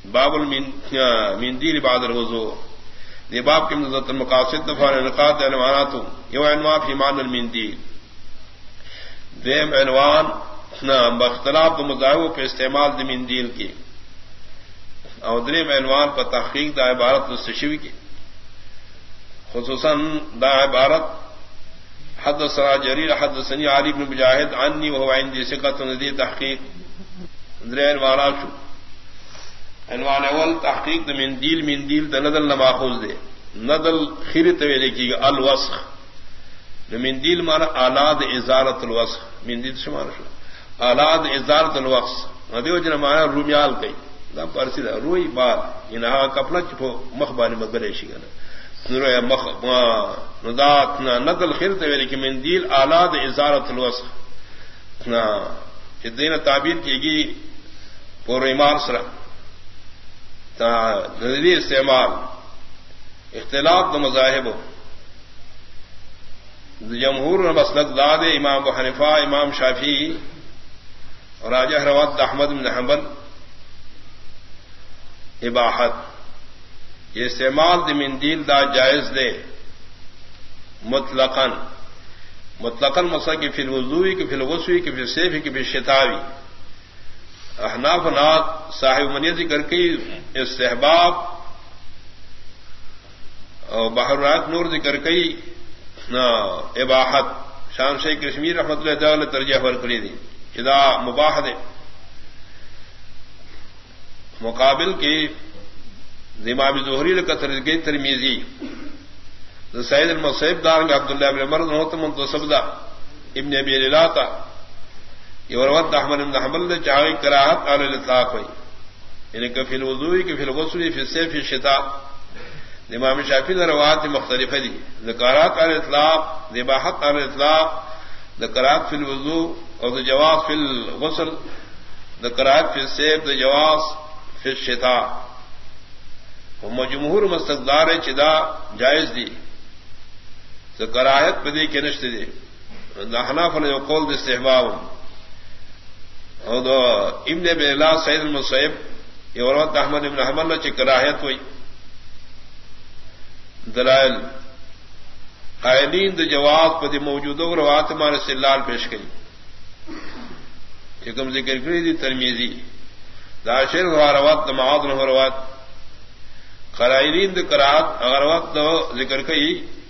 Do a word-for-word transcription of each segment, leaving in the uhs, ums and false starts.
باب المندیل بعد الوضوء یہ باب کے مزت المقاصد دفعہ نقاط عنوانات یو عنوان فی معنی المندیل دیم عنوان باختلاف مذاہب پہ استعمال د مندیل کی اور دریم عنوان پر تحقیق دا عبارت مستشوی کی خصوصاً دا عبارت حدثنا جریر حدثنی علی بن مجاہد عنی وهو عندي ثقة ندی تحقیق درے عنوانات شو عنوان اول تحقیق دا مندیل مندیل دا ندل نماخوز دے ندل خیر تویلے کی گا الوسخ مندیل مانا آلاد ازارت الوسخ مندیل شمارا شو آلاد ازارت الوسخ ندیو جنا مانا رومیال کئی دا پرسی دا روی بار انہا کپنا چپو مخبانی مدبریشی گا روی مخ ندات ندل خیر تویلے کی مندیل آلاد ازارت الوسخ دین تعبیر کی گی پور ایمار سرا نظری استعمال اختلاف د مذاہب جمہور مسلک داد امام ابو حنیفہ امام شافعی اور راجہ روات احمد بن حنبل اباحت یہ استعمال د مندیل دا جائز دے مطلقاً مطلقاً مسا کی فی الوضوئی کی فی الغسوی کی فی السیف کی فی الشتاوی احناف نات صاحب منیت ذکر کی استحباب اور بحرات نور ذکر کی اباحت شام شیخ کشمیر رحمۃ اللہ تعالی ترجیح ور کری دی جدا مباح دے مقابل کی امام زہری کا ترجیح ترمیزی سید المصیب دار عبداللہ بن عمر ہوتا منتصب دا ابن ابی لیلاتا یورود احمد بن حنبل چاہے کراہت علی الاطلاق ہوئی یعنی کہ فی الوضوء کہ فی الغسل فی الصيف فی الشتاء امام شافعی نے روایات مختلف دی ذکرات علی الاطلاق ذباحت علی الاطلاق ذکرات فی الوضوء اور جواز فی الغسل ذکرات فی الصيف جواز فی الشتاء ہم جمہور مستقدار چدا جائز دی ذکرایت بدی کے نشتے دی حناف نے قول د استحباب اور دو ابن ابی اللہ سید المصیب یہ روایت احمد بن حنبل نے کراہت ہوئی دلائل قائلین د جواز پر موجودہ روایت مان استدلال پیش کی کہ ذکر کری دی ترمیزی داشر روایت معاذ نے روایت قائلین د کراہت اگر وقت ذکر کی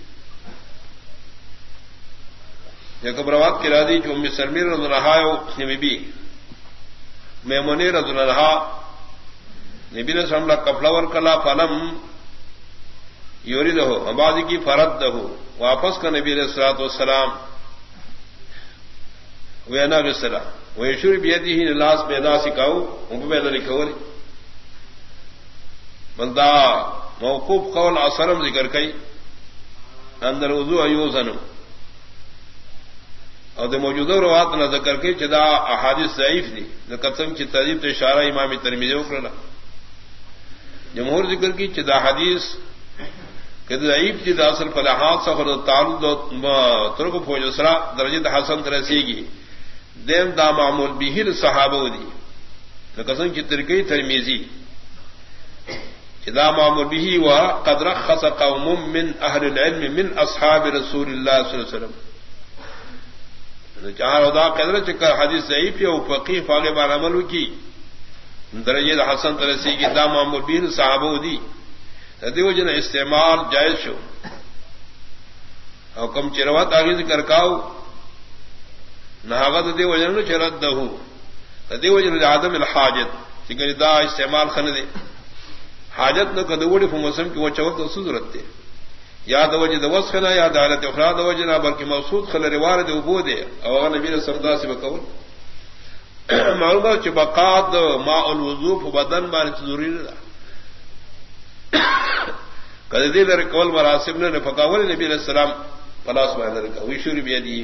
یکم روایت کی رادی جو ام سلمیر رضی اللہ عنہ نبی بی میمونی رضی اللہ عنہ نبی نے سملا کفلاور کلا فلم یوری دہو ابادی کی فرد دہو واپس کا نبی علیہ الصلوۃ والسلام وینا رسلا ویشور بیدی ہی لاس پیدا سکاو ان کو لکھوری بلدا موقوف قول اثرم ذکر کئی اندر وضو ایوزن اور دے موجودہ روایت نہ ذکر کے چدا احادیث ضعیف دی نہ قسم کی تہذیب تو اشارہ امام ترمذی وکرنا جمہور ذکر کی چدا حدیث کہ ضعیف جدا اصل فلاحات سفر تعلق ترک فوجسرا درجہ حسن ترسی کی دیم دا معمول به صحابہ دی نہ قسم کی ترکی ترمذی چدا معمول به و قد رخص قوم من اهل العلم من اصحاب رسول اللہ صلی اللہ علیہ وسلم جہاں ادا قدر چکر حدیث ضعیف ہے وہ فقیہ فاغ بار عمل کی درجہ حسن ترسی کی دا معمول بین صحابہ دی دیو جن استعمال جائز شو اور کم چروت آگے ذکر کاؤ نہاغت دیو جن چرت دہو دیو جن عدم الحاجت کہ دا استعمال خن دے حاجت نہ کدوڑی فموسم کی وہ چوت سوزرت دے یا دوجہ دوس خنا یا دالت اخرى دوجہ نہ بلکہ مقصود خل روار دے ابو دے اور نبی نے سمدا سے بقول معلومات بقات ماء الوضوء بدن بار ضروری ہے کدی دے در کول مراسم نے فقاول نبی علیہ السلام خلاص میں در کا وشور بیدی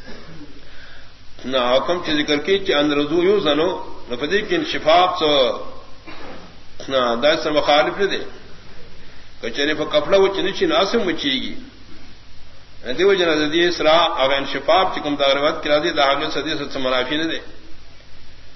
نہ حکم چ ذکر کی کہ ان رضو یو زنو نفدی کہ انشفاق سو نہ دائس مخالف دے کچری پر کپڑا وہ چنچی ناسم مچی گی دیو جنا دی اسرا او انشفاق چکم دغروت کرا دی داغه صدی سے منافی نے دے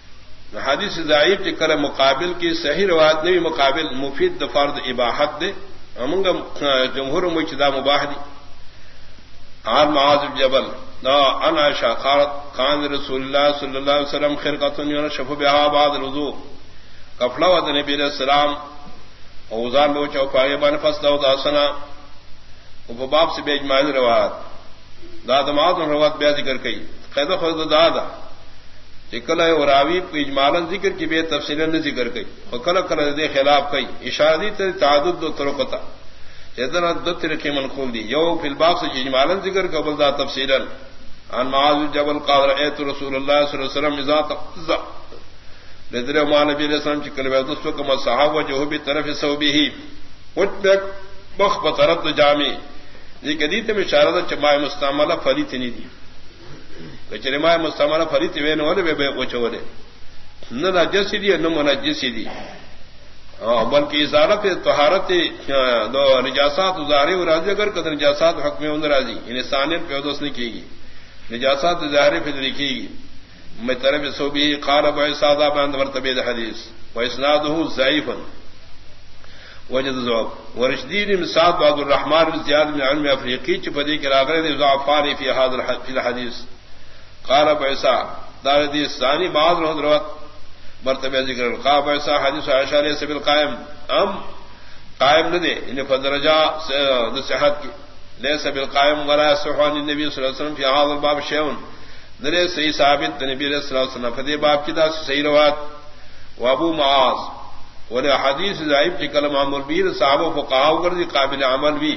حدیث ضعیف کے کرے مقابل کی صحیح روایت نہیں مقابل مفید فرض اباحت دے امنگ جمہور مجتدا مباح دی عن معاذ بن جبل ان عائشہ قالت كان رسول الله صلی اللہ علیہ وسلم خرقۃ ينشف بها بعد الوضوء کفلا و نبی علیہ السلام اوزان لو چوپائے بن فسدا داسنا وہ باب سے بے اجماع روایت داد معاذ روایت بیا ذکر کئی قید خود دادا کل راوی اجمالاً ذکر کی بے تفصیل نے ذکر کی اور کل کل دے خلاف کئی اشارتی تعدد دو طرقتا چیتنا دو طریقے منقول دی یو فی الباب سے اجمالاً ذکر قبل دا تفصیلاً عن معاذ جبل قال رأيت رسول الله صلی اللہ علیہ وسلم اذا تقضى لذر ما نبی علیہ السلام چکل ویدس وکم صحاب وجہو بطرف صوبه وٹبک بخ بطرف جامع یہ قدیت میں اشارہ چمائے مستعملہ فریت نہیں دی چرما مستعملہ فریت وین والے بے وچولے نہ نجس دی نہ منجس دی بلکہ ازالت طہارت دو نجاسات ظاہری اور راضی اگر قدر نجاسات حکم میں اندر راضی یعنی ثانیت پیودس نہیں کی گی نجاسات ظاہری پھر لکھی گی میں طرف صوبی قال ابو سادہ بند مرتبہ حدیث و اسناده ضعیف وجد ذوق ورشدین مسعود عبد الرحمن بن زیاد بن علم افریقی چپدی کے راغر ضعفان فی هذا الحديث قال پیسا دار دی ثانی بعض روت مرتبہ ذکر قال پیسا حدیث عائشہ علیہ سبیل قائم ام قائم نہ دے ان فدرجہ صحت کی ليس بالقائم ولا صحوان النبي صلی اللہ علیہ وسلم فی هذا الباب شیء درے صحیح ثابت نبی صلی اللہ علیہ وسلم فدی باب کی دا صحیح روایت و ابو معاذ ولا حدیث ضعیف کی کلام معمول بھی صحابہ فقہاء کر دی قابل عمل بھی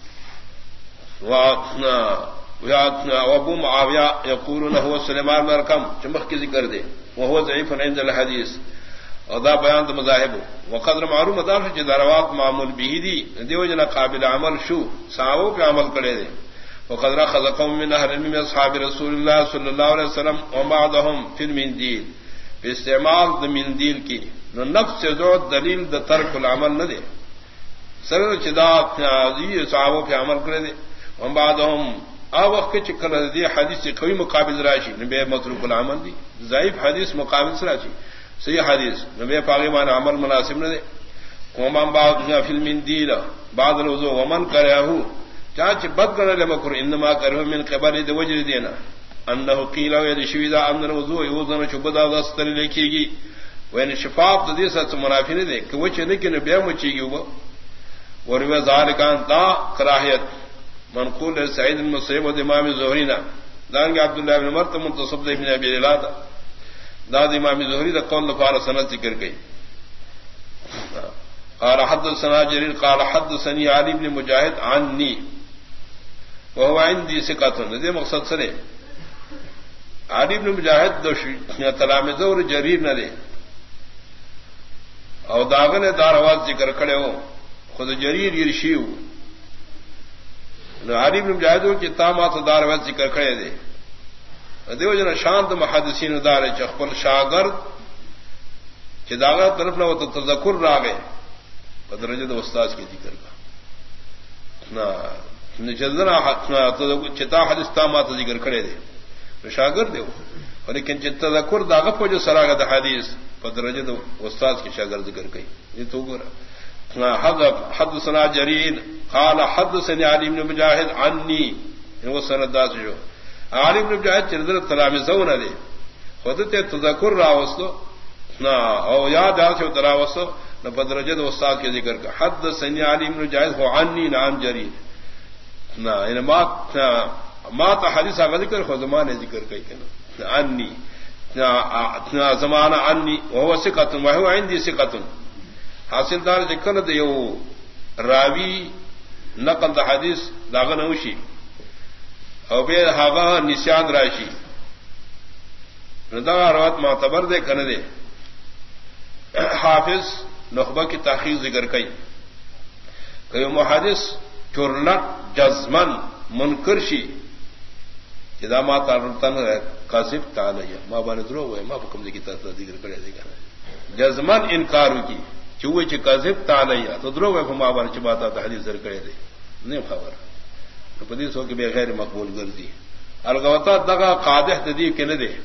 واثنا وابو معاویہ یقولون هو سلیمان بن ارقم چمخ کی ذکر دے وهو ضعیف عند الحدیث ادا بیان تو مذاہب وقدر معلوم مدار سے دروات معمول بھی دی دیو جنا قابل عمل شو صحابوں پہ عمل کرے دے وقدر خلقهم من اهل من اصحاب رسول الله صلی اللہ علیہ وسلم وبعضهم في المنديل باستعمال المنديل کی نو نفس سے ضرورت دلیل د ترک العمل نہ دے سر چدا یہ صحابوں پہ عمل کرے دے وبعضهم آ وقت کے چکر دی حدیث سے کوئی مقابل راشی نبی متروک العمل دی ضعیف حدیث مقابل سے راشی صحیح حدیث نبی پاکمان عمل مناسب نہ دے ومن بعض فی المندیل بعض الوضوء ومن کرہو چاچ بد کرنے لمکر انما کرہو من قبل دی وجر دینا انہو قیل وید شویدہ امن الوضوء یوزن شبدہ دستر لکھی گی وین شفاف دی ساتھ منافی نہ دے کہ وچے نکی نبی مچی گی وہ وروی ذالکان تا کراہیت منقول سعید بن مسیب و امام زہری نا دان کے عبداللہ بن عمر تو منتصب ابن ابی ليلى داد امام زہری دا قول لفار سند ذکر گئی قال حدثنا جرير قال حدثني علي بن مجاهد عني وهو عندي ثقة ذي مقصد سنے علي بن مجاهد دو تلامذہ اور جریر نہ دے او داغن دار آواز ذکر کھڑے ہو خود جریر یرشیو علی بن مجاہد کی تامات دار وقت ذکر کرے دے دیو جنا شانت محدثین دار چخپل شاگرد چداغا طرف نہ وہ تو تذکر را گئے بدرجہ استاد کے ذکر کا نہ جزنا چتا حدیث تامات ذکر کرے دے شاگرد دے لیکن چت تذکر داغا کو جو سراغت حدیث بدرجہ استاد کے شاگرد ذکر گئی یہ تو گورا حدثنا جرير قال حدثني علي بن مجاهد عني وہ سند داس جو علي بن مجاهد چردر تلامذہ دے خود تے تذکر راوستو نا او یاد آسو تراوستو نہ بدرجہ استاد کے ذکر کا حدثني علي بن مجاهد هو عني نام جرير نا ان ما ما تا حدیث ذکر خود زمانے ذکر کئی کہ عني نا زمانہ عني وهو ثقة وهو عندي ثقة حاصل دار ذکر دے یو راوی نقل دا حدیث داغ نوشی او بے ہاغا نسیان راشی دا روایت معتبر دے کن دے حافظ نخبہ کی تحقیق ذکر کئی کہ محدث چورلٹ جزمن منکرشی جدا ما تعلقتن قاذف تعالی ما بان درو ہوئے ما حکم دی کی ذکر کرے دے جزمن انکار کی چوہے چ کاذب تعالیہ تو درو ہے فما بار چ بات تا حدیث ذکر کرے دے نہیں خبر تو پدی سو کہ بے غیر مقبول گردی الغوتا دغا قادح تدی کہ نہ دے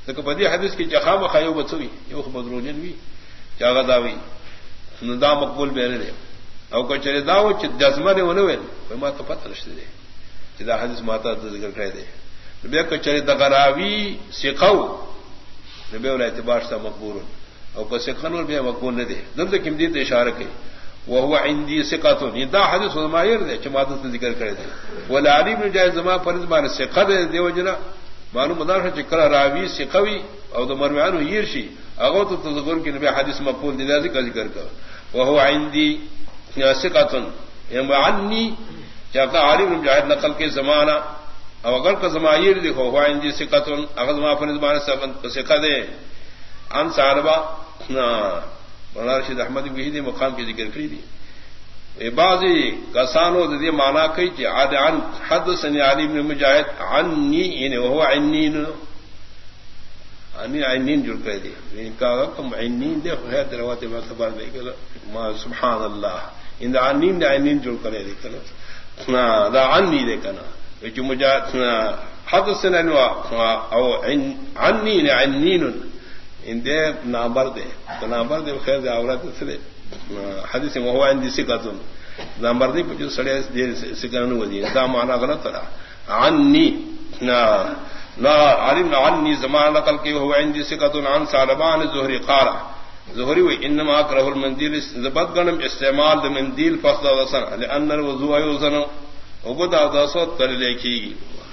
تو بدی حدیث کی جخا بخایو بچوئی یہ بدروجن بھی چاغا داوی ندا مقبول بیان دے او کو چلے داو چ جزمہ نے ونویل کوئی ما تو پتہ نشتے دے چدا حدیث ماتا ذکر کرے دے بے کو چلے دغراوی سقو نبی ولا اعتبار سے مقبول او کو سقنور بھی مقبول نہ دے دل کیم دی اشارہ کی وهو عندي ثقه ندا حدیث ماہر دے چ ماتا ذکر کرے دے ولا علی بن جائز زما فرض بان ثقہ دے دیو جنا معلوم مدار چکر راوی ثقوی او دو مرمیانو یرشی اگو تو تذکر کی نبی حدیث مقبول دی ذکر ذکر کر وهو عندي ثقه یمعنی چاہتا عالم مجاہد نقل کے زمانہ او اگر کا زمایر دیکھو ہوا عندي ثقه اگر ما فرض بان ثقہ دے ان صحابہ مولانا رشید احمد بھی مقام کی ذکر کری دی بعضی کسانو دی معنی کئی کہ عاد عن حدثني علی بن مجاہد عنی یعنی وهو عنین انی عنین جڑ کر دی ان کا کم عنین دے ہے دروات میں خبر نہیں کہ ما سبحان اللہ ان عنین عنین جڑ کر دی کنا دا عنی دے کنا کہ مجاہد حدثنا او عنی عنین ان دے نامبر دے تو نامبر دے خیر دے اورات سے حدیث میں ہوا عندي ثقه نامبر دے جو سڑے دے سکانو ودی دا معنی غلط رہا عني نا لا علم عني زمان نقل کہ ہوا عندي ثقه عن صالبان الزهري قال زهري وانما اكره المنديل زبد غنم استعمال المنديل فصل وسن لان الوضوء يوزن وبدا ذا صوت تر لکی